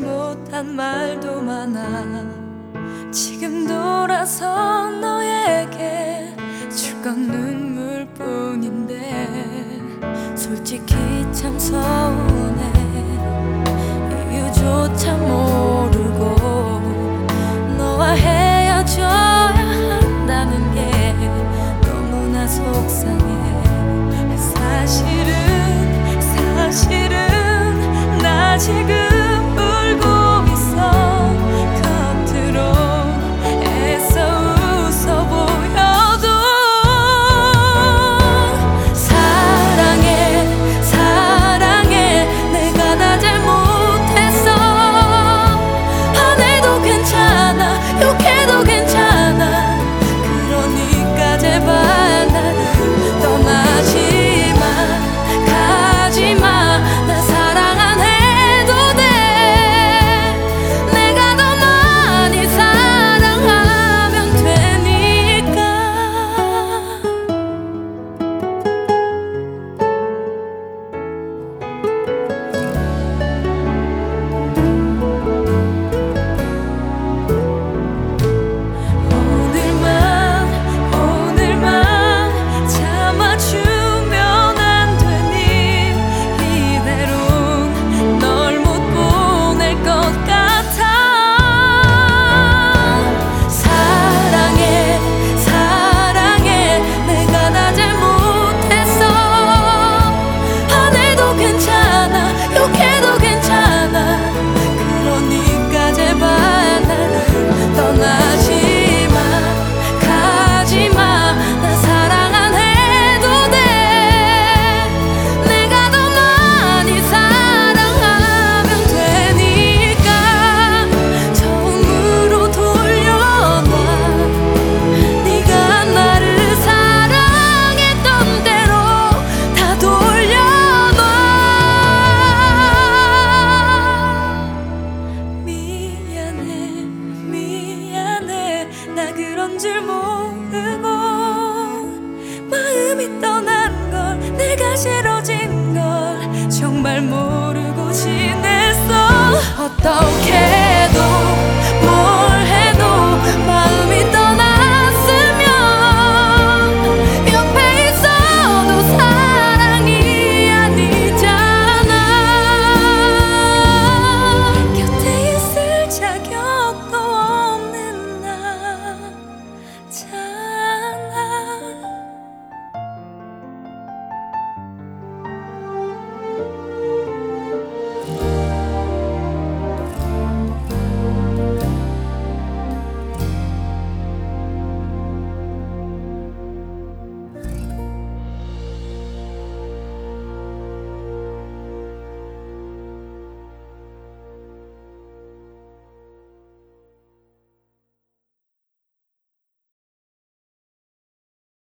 못한 말도 많아. 지금 돌아서 너에게 줄 건 눈물뿐인데 솔직히 참 서운해. 이유조차 모르고 너와 헤어져야 한다는 게 너무나 속상해. 사실은 나 지금 울고 있어. 겉으로 애써 웃어 보여도 사랑해 내가 다 잘못했어. 화내도 괜찮아, 욕해도 괜찮아. 그러니까 제발 나는 떠나지 그런 줄 모르고 마음이 떠난 걸, 내가 싫어진 걸 정말 모르고 지냈어. 어떡해